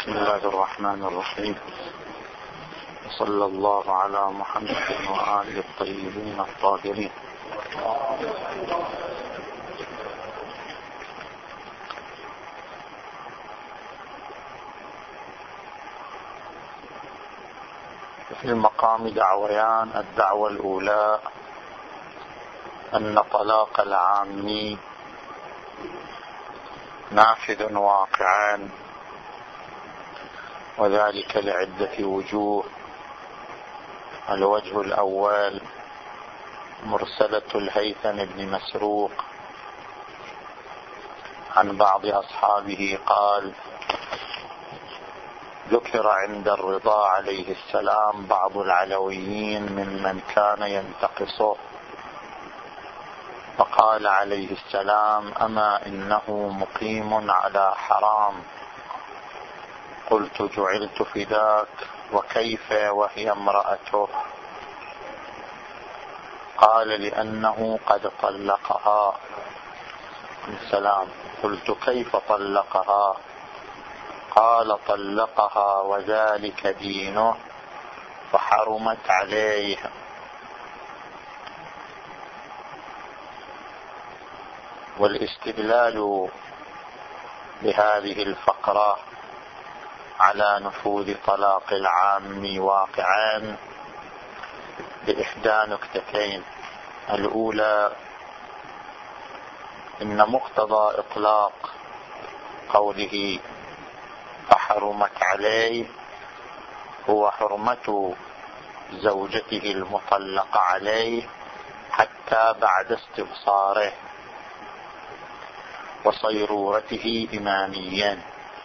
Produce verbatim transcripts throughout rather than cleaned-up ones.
بسم الله الرحمن الرحيم، صلى الله على محمد وآله الطيبين الطاهرين. في المقام دعويان: الدعوة الأولى أن طلاق العامي نافذ واقعا، وذلك لعدة وجوه. الوجه الأول: مرسلة الهيثم بن مسروق عن بعض أصحابه قال: ذكر عند الرضا عليه السلام بعض العلويين ممن كان ينتقصه، فقال عليه السلام: أما إنه مقيم على حرام. قلت: جعلت فداك، وكيف وهي امرأته؟ قال: لأنه قد طلقها. السلام. قلت: كيف طلقها؟ قال: طلقها وذلك دينه فحرمت عليه. والاستدلال بهذه الفقرة على نفوذ طلاق العام واقعا بإحدى نكتتين. الأولى: إن مقتضى إطلاق قوله فحرمت عليه هو حرمة زوجته المطلقة عليه حتى بعد استبصاره وصيرورته إماميا،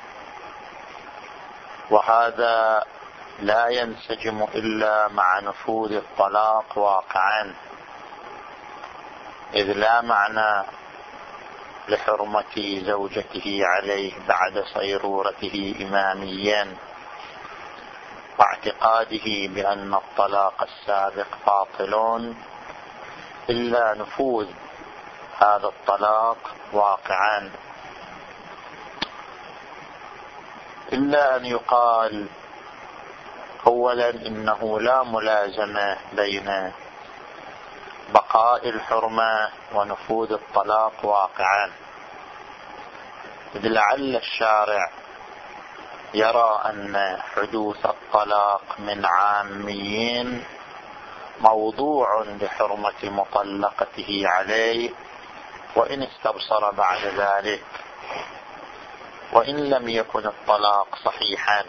وهذا لا ينسجم إلا مع نفوذ الطلاق واقعا، إذ لا معنى لحرمة زوجته عليه بعد صيرورته إماميا واعتقاده بأن الطلاق السابق باطل إلا نفوذ هذا الطلاق واقعا. إلا أن يقال أولا إنه لا ملازمة بين بقاء الحرمة ونفوذ الطلاق واقعا، إذ لعل الشارع يرى أن حدوث الطلاق من عاميين موضوع لحرمة مطلقته عليه وإن استبصر بعد ذلك، وإن لم يكن الطلاق صحيحا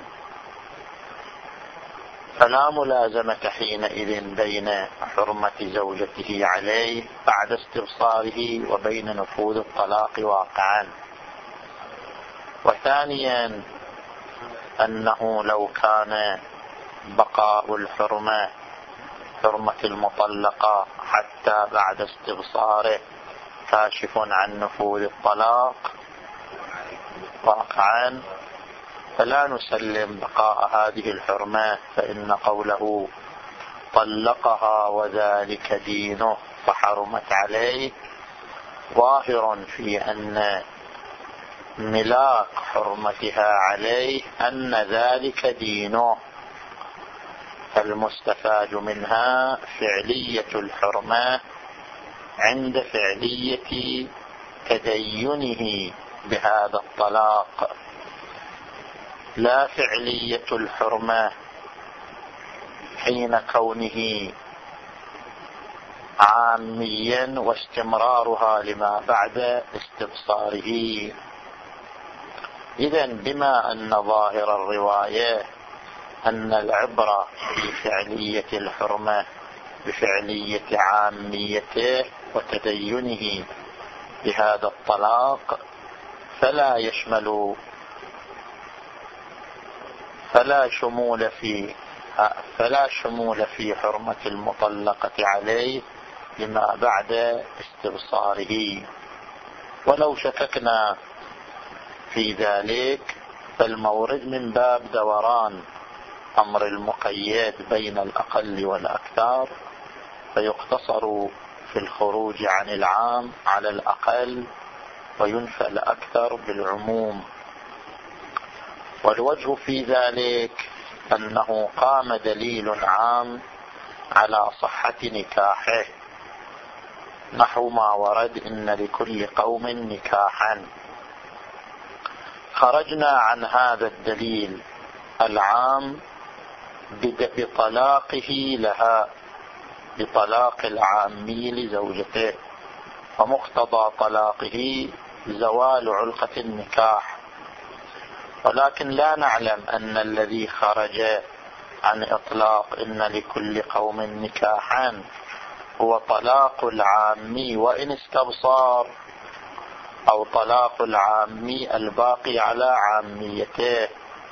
فلا ملازمة حينئذ بين حرمة زوجته عليه بعد استبصاره وبين نفوذ الطلاق واقعا. وثانيا أنه لو كان بقاء الحرمة حرمة المطلقة حتى بعد استبصاره كاشف عن نفوذ الطلاق واقعا فلا نسلم بقاء هذه الحرمة، فإن قوله طلقها وذلك دينه فحرمت عليه ظاهر في أن ملاك حرمتها عليه أن ذلك دينه، فالمستفاد منها فعلية الحرمة عند فعلية تدينه بهذا الطلاق، لا فعلية الحرمة حين كونه عاميا واستمرارها لما بعد استبصاره. إذن بما أن ظاهر الرواية أن العبرة بفعلية الحرمة بفعلية عاميته وتدينه بهذا الطلاق، فلا يشمل فلا شمول في فلا شمول في حرمة المطلقة عليه لما بعد استبصاره. ولو شككنا في ذلك فالمورد من باب دوران أمر المقيد بين الأقل والأكثر، فيقتصر في الخروج عن العام على الأقل وينفى الأكثر بالعموم. والوجه في ذلك أنه قام دليل عام على صحة نكاحه، نحو ما ورد إن لكل قوم نكاحا. خرجنا عن هذا الدليل العام بطلاقه لها، بطلاق العامي لزوجته، ومقتضى طلاقه زوال علقة النكاح. ولكن لا نعلم أن الذي خرج عن إطلاق إن لكل قوم نكاحا هو طلاق العامي وإن استبصار، أو طلاق العامي الباقي على عاميته،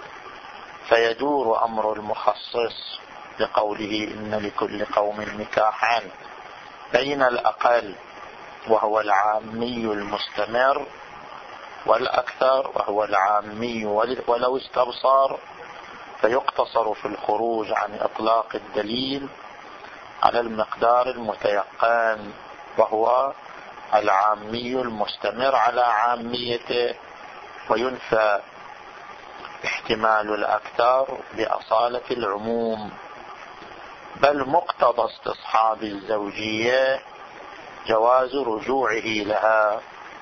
فيدور أمر المخصص بقوله إن لكل قوم نكاحا بين الأقل وهو العامي المستمر، والأكثر وهو العامي ولو استبصار، فيقتصر في الخروج عن إطلاق الدليل على المقدار المتيقن وهو العامي المستمر على عاميته، وينفى احتمال الأكثر بأصالة العموم، بل مقتضى استصحاب الزوجية جواز رجوعه لها.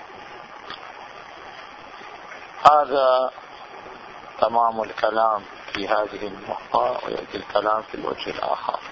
هذا تمام الكلام في هذه النقطة، ويأتي الكلام في الوجه الآخر.